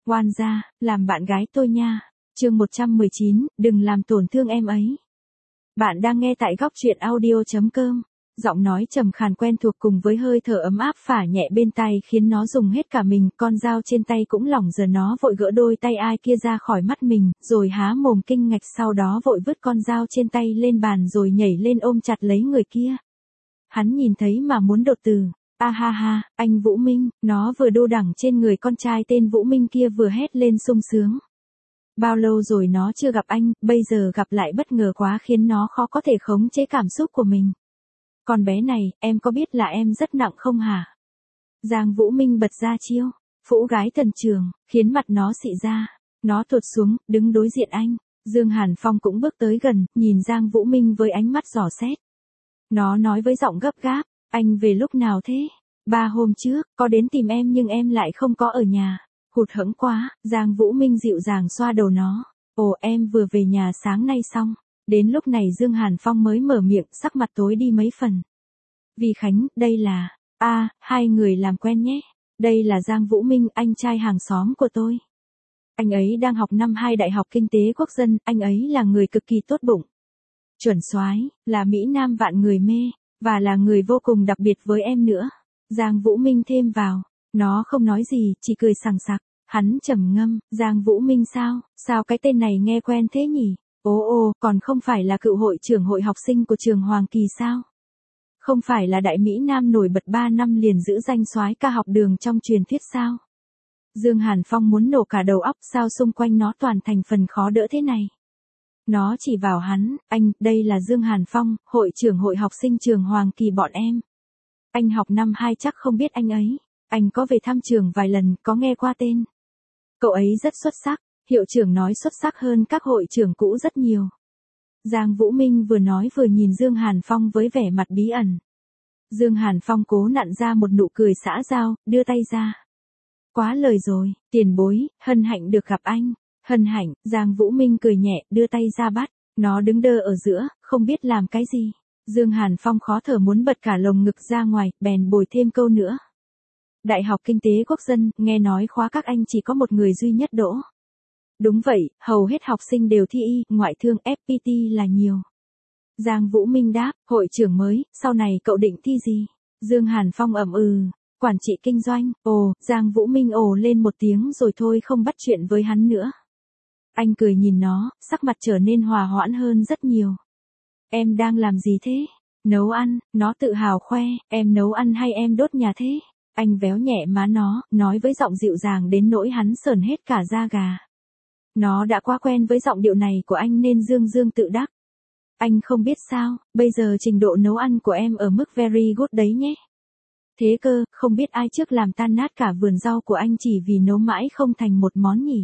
Oan gia, làm bạn gái tôi nha. Chương 119, đừng làm tổn thương em ấy. Bạn đang nghe tại góc truyện audio.com. Giọng nói trầm khàn quen thuộc cùng với hơi thở ấm áp phả nhẹ bên tai khiến nó dùng hết cả mình, con dao trên tay cũng lỏng giờ nó vội gỡ đôi tay ai kia ra khỏi mắt mình, rồi há mồm kinh ngạch sau đó vội vứt con dao trên tay lên bàn rồi nhảy lên ôm chặt lấy người kia. Hắn nhìn thấy mà muốn đột tử. A ha ha, anh Vũ Minh, nó vừa đô đẳng trên người con trai tên Vũ Minh kia vừa hét lên sung sướng. Bao lâu rồi nó chưa gặp anh, bây giờ gặp lại bất ngờ quá khiến nó khó có thể khống chế cảm xúc của mình. Con bé này, em có biết là em rất nặng không hả? Giang Vũ Minh bật ra chiêu, phũ gái thần trường, khiến mặt nó xị ra. Nó tuột xuống, đứng đối diện anh. Dương Hàn Phong cũng bước tới gần, nhìn Giang Vũ Minh với ánh mắt dò xét. Nó nói với giọng gấp gáp, anh về lúc nào thế? 3 hôm trước, có đến tìm em nhưng em lại không có ở nhà. Hụt hẫng quá, Giang Vũ Minh dịu dàng xoa đầu nó. Ồ, em vừa về nhà sáng nay xong. Đến lúc này Dương Hàn Phong mới mở miệng, sắc mặt tối đi mấy phần. Vì Khánh, đây là... hai người làm quen nhé. Đây là Giang Vũ Minh, anh trai hàng xóm của tôi. Anh ấy đang học năm 2 Đại học Kinh tế Quốc dân, anh ấy là người cực kỳ tốt bụng. Chuẩn soái, là Mỹ Nam vạn người mê, và là người vô cùng đặc biệt với em nữa. Giang Vũ Minh thêm vào, nó không nói gì, chỉ cười sằng sặc. Hắn trầm ngâm, Giang Vũ Minh sao cái tên này nghe quen thế nhỉ? Ồ, còn không phải là cựu hội trưởng hội học sinh của trường Hoàng Kỳ sao? Không phải là đại Mỹ Nam nổi bật 3 năm liền giữ danh soái ca học đường trong truyền thuyết sao? Dương Hàn Phong muốn nổ cả đầu óc, sao xung quanh nó toàn thành phần khó đỡ thế này? Nó chỉ vào hắn, anh, đây là Dương Hàn Phong, hội trưởng hội học sinh trường Hoàng Kỳ bọn em. Anh học năm 2 chắc không biết anh ấy. Anh có về thăm trường vài lần, có nghe qua tên. Cậu ấy rất xuất sắc, hiệu trưởng nói xuất sắc hơn các hội trưởng cũ rất nhiều. Giang Vũ Minh vừa nói vừa nhìn Dương Hàn Phong với vẻ mặt bí ẩn. Dương Hàn Phong cố nặn ra một nụ cười xã giao, đưa tay ra. Quá lời rồi, tiền bối, hân hạnh được gặp anh. Hân hạnh, Giang Vũ Minh cười nhẹ, đưa tay ra bắt. Nó đứng đơ ở giữa, không biết làm cái gì. Dương Hàn Phong khó thở muốn bật cả lồng ngực ra ngoài, bèn bồi thêm câu nữa. Đại học Kinh tế Quốc dân, nghe nói khóa các anh chỉ có một người duy nhất đỗ. Đúng vậy, hầu hết học sinh đều thi y, ngoại thương FPT là nhiều. Giang Vũ Minh đáp, hội trưởng mới, sau này cậu định thi gì? Dương Hàn Phong ậm quản trị kinh doanh. Ồ, Giang Vũ Minh ồ lên một tiếng rồi thôi không bắt chuyện với hắn nữa. Anh cười nhìn nó, sắc mặt trở nên hòa hoãn hơn rất nhiều. Em đang làm gì thế? Nấu ăn, nó tự hào khoe, em nấu ăn hay em đốt nhà thế? Anh véo nhẹ má nó, nói với giọng dịu dàng đến nỗi hắn sởn hết cả da gà. Nó đã quá quen với giọng điệu này của anh nên dương tự đắc. Anh không biết sao, bây giờ trình độ nấu ăn của em ở mức very good đấy nhé. Thế cơ, không biết ai trước làm tan nát cả vườn rau của anh chỉ vì nấu mãi không thành một món nhỉ.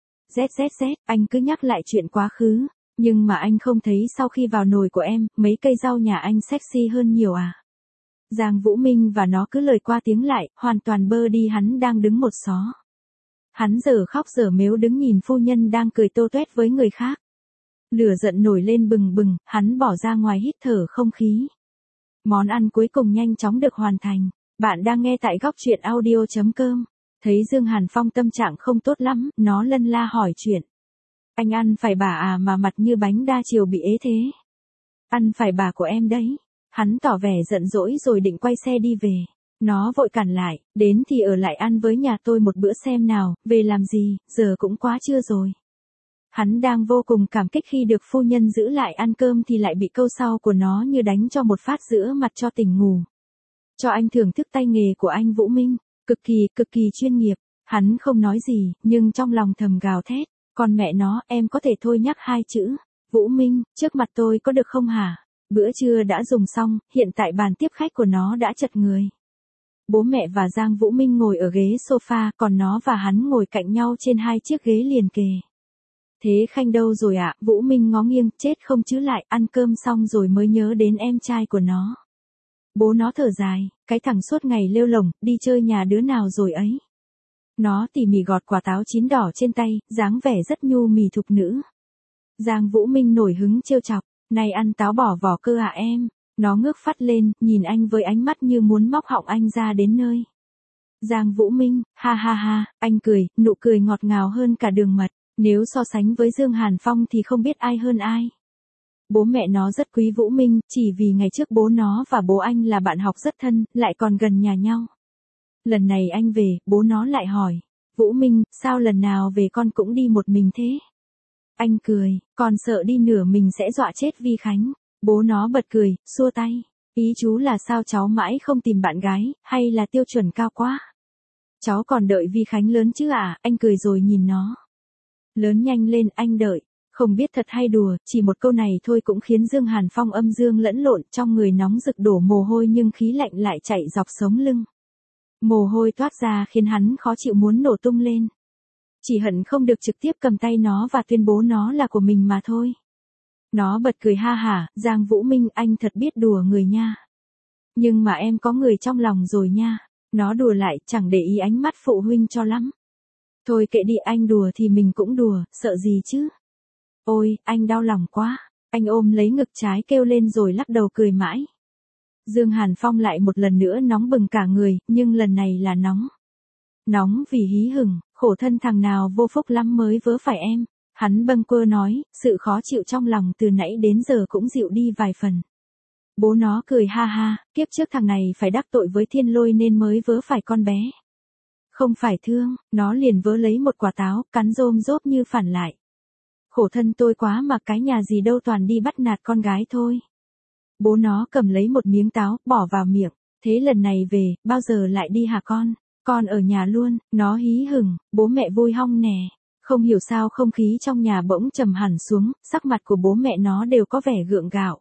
ZZZ, anh cứ nhắc lại chuyện quá khứ. Nhưng mà anh không thấy sau khi vào nồi của em, mấy cây rau nhà anh sexy hơn nhiều à? Giang Vũ Minh và nó cứ lời qua tiếng lại, hoàn toàn bơ đi hắn đang đứng một xó. Hắn giờ khóc giờ mếu đứng nhìn phu nhân đang cười tô toét với người khác. Lửa giận nổi lên bừng bừng, hắn bỏ ra ngoài hít thở không khí. Món ăn cuối cùng nhanh chóng được hoàn thành. Bạn đang nghe tại góc truyện audio.com. Thấy Dương Hàn Phong tâm trạng không tốt lắm, nó lân la hỏi chuyện. Anh ăn phải bà à mà mặt như bánh đa chiều bị ế thế? Ăn phải bà của em đấy. Hắn tỏ vẻ giận dỗi rồi định quay xe đi về. Nó vội cản lại, đến thì ở lại ăn với nhà tôi một bữa xem nào, về làm gì, giờ cũng quá trưa rồi. Hắn đang vô cùng cảm kích khi được phu nhân giữ lại ăn cơm thì lại bị câu sau của nó như đánh cho một phát giữa mặt cho tỉnh ngủ. Cho anh thưởng thức tay nghề của anh Vũ Minh, cực kỳ chuyên nghiệp. Hắn không nói gì, nhưng trong lòng thầm gào thét. Còn mẹ nó, em có thể thôi nhắc 2 chữ. Vũ Minh, trước mặt tôi có được không hả? Bữa trưa đã dùng xong, hiện tại bàn tiếp khách của nó đã chật người. Bố mẹ và Giang Vũ Minh ngồi ở ghế sofa, còn nó và hắn ngồi cạnh nhau trên 2 chiếc ghế liền kề. Thế Khanh đâu rồi ạ? Vũ Minh ngó nghiêng, chết không chứ lại, ăn cơm xong rồi mới nhớ đến em trai của nó. Bố nó thở dài, cái thằng suốt ngày lêu lổng, đi chơi nhà đứa nào rồi ấy. Nó tỉ mỉ gọt quả táo chín đỏ trên tay, dáng vẻ rất nhu mì thục nữ. Giang Vũ Minh nổi hứng trêu chọc, này ăn táo bỏ vỏ cơ à em? Nó ngước phát lên, nhìn anh với ánh mắt như muốn móc họng anh ra đến nơi. Giang Vũ Minh, ha ha ha, anh cười, nụ cười ngọt ngào hơn cả đường mật. Nếu so sánh với Dương Hàn Phong thì không biết ai hơn ai. Bố mẹ nó rất quý Vũ Minh, chỉ vì ngày trước bố nó và bố anh là bạn học rất thân, lại còn gần nhà nhau. Lần này anh về, bố nó lại hỏi, Vũ Minh, sao lần nào về con cũng đi một mình thế? Anh cười, con sợ đi nửa mình sẽ dọa chết Vi Khánh. Bố nó bật cười, xua tay. Ý chú là sao cháu mãi không tìm bạn gái, hay là tiêu chuẩn cao quá? Cháu còn đợi Vi Khánh lớn chứ à, anh cười rồi nhìn nó. Lớn nhanh lên, anh đợi. Không biết thật hay đùa, chỉ một câu này thôi cũng khiến Dương Hàn Phong âm dương lẫn lộn, trong người nóng rực đổ mồ hôi nhưng khí lạnh lại chạy dọc sống lưng. Mồ hôi toát ra khiến hắn khó chịu muốn nổ tung lên. Chỉ hận không được trực tiếp cầm tay nó và tuyên bố nó là của mình mà thôi. Nó bật cười ha hả, Giang Vũ Minh anh thật biết đùa người nha. Nhưng mà em có người trong lòng rồi nha. Nó đùa lại, chẳng để ý ánh mắt phụ huynh cho lắm. Thôi kệ đi, anh đùa thì mình cũng đùa, sợ gì chứ. Ôi, anh đau lòng quá. Anh ôm lấy ngực trái kêu lên rồi lắc đầu cười mãi. Dương Hàn Phong lại một lần nữa nóng bừng cả người, nhưng lần này là nóng. Nóng vì hí hửng, khổ thân thằng nào vô phúc lắm mới vớ phải em. Hắn bâng quơ nói, sự khó chịu trong lòng từ nãy đến giờ cũng dịu đi vài phần. Bố nó cười ha ha, kiếp trước thằng này phải đắc tội với Thiên Lôi nên mới vớ phải con bé. Không phải thương, nó liền vớ lấy một quả táo, cắn rôm rốp như phản lại. Khổ thân tôi quá mà cái nhà gì đâu toàn đi bắt nạt con gái thôi. Bố nó cầm lấy một miếng táo, bỏ vào miệng. Thế lần này về, bao giờ lại đi hả con? Con ở nhà luôn, nó hí hửng, bố mẹ vui hong nè. Không hiểu sao không khí trong nhà bỗng trầm hẳn xuống, sắc mặt của bố mẹ nó đều có vẻ gượng gạo.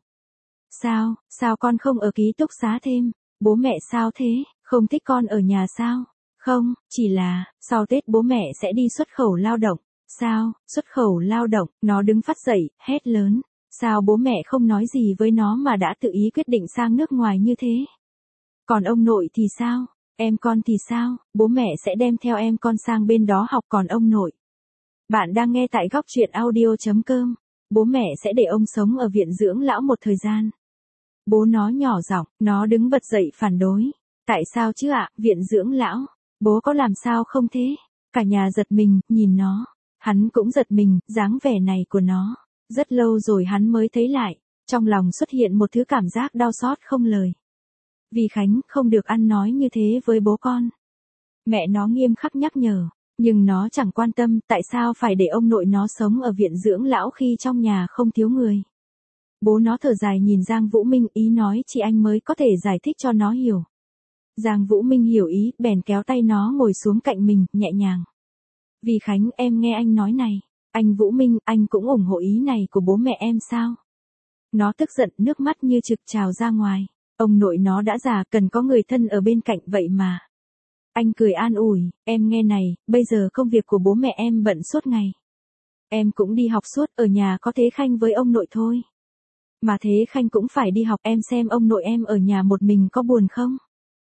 Sao con không ở ký túc xá thêm? Bố mẹ sao thế, không thích con ở nhà sao? Không, chỉ là, sau Tết bố mẹ sẽ đi xuất khẩu lao động. Sao, xuất khẩu lao động, nó đứng phắt dậy, hét lớn. Sao bố mẹ không nói gì với nó mà đã tự ý quyết định sang nước ngoài như thế? Còn ông nội thì sao? Em con thì sao? Bố mẹ sẽ đem theo em con sang bên đó học, còn ông nội. Bạn đang nghe tại góc truyện audio.com. Bố mẹ sẽ để ông sống ở viện dưỡng lão một thời gian. Bố nó nhỏ giọng, nó đứng bật dậy phản đối. Tại sao chứ ạ, viện dưỡng lão? Bố có làm sao không thế? Cả nhà giật mình, nhìn nó. Hắn cũng giật mình, dáng vẻ này của nó. Rất lâu rồi hắn mới thấy lại. Trong lòng xuất hiện một thứ cảm giác đau xót không lời. Vì Khánh không được ăn nói như thế với bố con. Mẹ nó nghiêm khắc nhắc nhở. Nhưng nó chẳng quan tâm tại sao phải để ông nội nó sống ở viện dưỡng lão khi trong nhà không thiếu người. Bố nó thở dài nhìn Giang Vũ Minh, ý nói chị anh mới có thể giải thích cho nó hiểu. Giang Vũ Minh hiểu ý, bèn kéo tay nó ngồi xuống cạnh mình, nhẹ nhàng. Vì Khánh, em nghe anh nói này. Anh Vũ Minh, anh cũng ủng hộ ý này của bố mẹ em sao? Nó tức giận, nước mắt như trực trào ra ngoài. Ông nội nó đã già, cần có người thân ở bên cạnh vậy mà. Anh cười an ủi, em nghe này, bây giờ công việc của bố mẹ em bận suốt ngày. Em cũng đi học suốt, ở nhà có Thế Khanh với ông nội thôi. Mà Thế Khanh cũng phải đi học, em xem ông nội em ở nhà một mình có buồn không?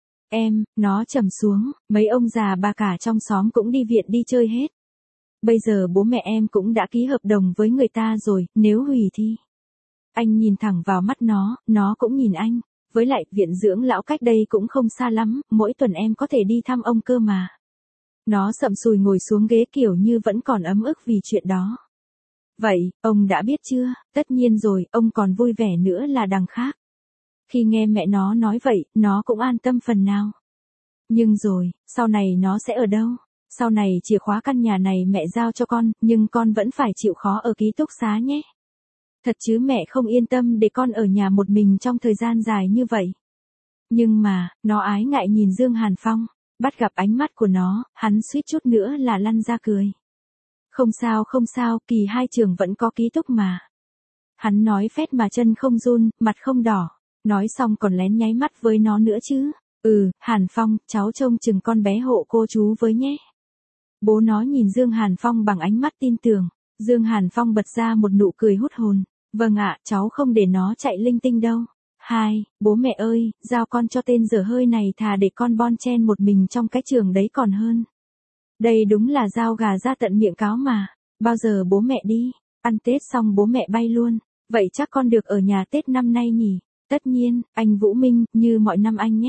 Nó trầm xuống, mấy ông già bà cả trong xóm cũng đi viện đi chơi hết. Bây giờ bố mẹ em cũng đã ký hợp đồng với người ta rồi, nếu hủy thì. Anh nhìn thẳng vào mắt nó cũng nhìn anh. Với lại, viện dưỡng lão cách đây cũng không xa lắm, mỗi tuần em có thể đi thăm ông cơ mà. Nó sậm sùi ngồi xuống ghế kiểu như vẫn còn ấm ức vì chuyện đó. Vậy, ông đã biết chưa? Tất nhiên rồi, ông còn vui vẻ nữa là đằng khác. Khi nghe mẹ nó nói vậy, nó cũng an tâm phần nào. Nhưng rồi, sau này nó sẽ ở đâu? Sau này chìa khóa căn nhà này mẹ giao cho con, nhưng con vẫn phải chịu khó ở ký túc xá nhé. Thật chứ mẹ không yên tâm để con ở nhà một mình trong thời gian dài như vậy. Nhưng mà, nó ái ngại nhìn Dương Hàn Phong, bắt gặp ánh mắt của nó, hắn suýt chút nữa là lăn ra cười. Không sao, kỳ 2 trường vẫn có ký túc mà. Hắn nói phét mà chân không run, mặt không đỏ, nói xong còn lén nháy mắt với nó nữa chứ. Hàn Phong, cháu trông chừng con bé hộ cô chú với nhé. Bố nó nhìn Dương Hàn Phong bằng ánh mắt tin tưởng. Dương Hàn Phong bật ra một nụ cười hút hồn. Vâng ạ, cháu không để nó chạy linh tinh đâu. Bố mẹ ơi, giao con cho tên dở hơi này thà để con bon chen một mình trong cái trường đấy còn hơn. Đây đúng là giao gà ra tận miệng cáo mà. Bao giờ bố mẹ đi? Ăn Tết xong bố mẹ bay luôn. Vậy chắc con được ở nhà Tết năm nay nhỉ? Tất nhiên, anh Vũ Minh, như mọi năm anh nhé.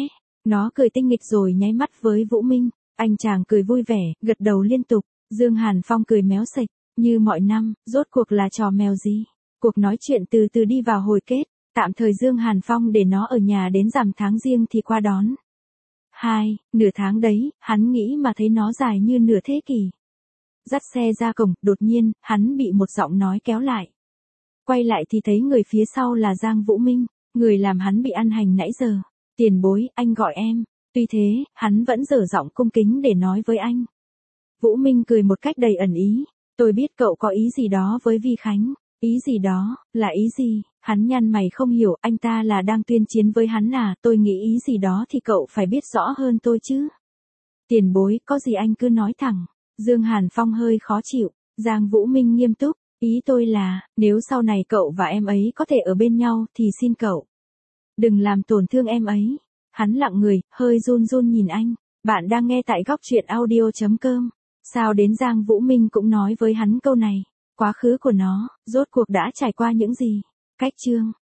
Nó cười tinh nghịch rồi nháy mắt với Vũ Minh. Anh chàng cười vui vẻ, gật đầu liên tục. Dương Hàn Phong cười méo sạch. Như mọi năm, rốt cuộc là trò mèo gì? Cuộc nói chuyện từ từ đi vào hồi kết. Tạm thời Dương Hàn Phong để nó ở nhà đến rằm tháng Giêng thì qua đón. Nửa tháng đấy, hắn nghĩ mà thấy nó dài như nửa thế kỷ. Dắt xe ra cổng, đột nhiên, hắn bị một giọng nói kéo lại. Quay lại thì thấy người phía sau là Giang Vũ Minh, người làm hắn bị ăn hành nãy giờ. Tiền bối, anh gọi em. Tuy thế, hắn vẫn dở giọng cung kính để nói với anh. Vũ Minh cười một cách đầy ẩn ý. Tôi biết cậu có ý gì đó với Vi Khánh. Ý gì đó, là ý gì? Hắn nhăn mày không hiểu, anh ta là đang tuyên chiến với hắn à? Tôi nghĩ ý gì đó thì cậu phải biết rõ hơn tôi chứ. Tiền bối, có gì anh cứ nói thẳng. Dương Hàn Phong hơi khó chịu. Giang Vũ Minh nghiêm túc. Ý tôi là, nếu sau này cậu và em ấy có thể ở bên nhau thì xin cậu đừng làm tổn thương em ấy. Hắn lặng người, hơi run run nhìn anh. Bạn đang nghe tại góc truyện audio.com. Sao đến Giang Vũ Minh cũng nói với hắn câu này. Quá khứ của nó, rốt cuộc đã trải qua những gì? Cách chương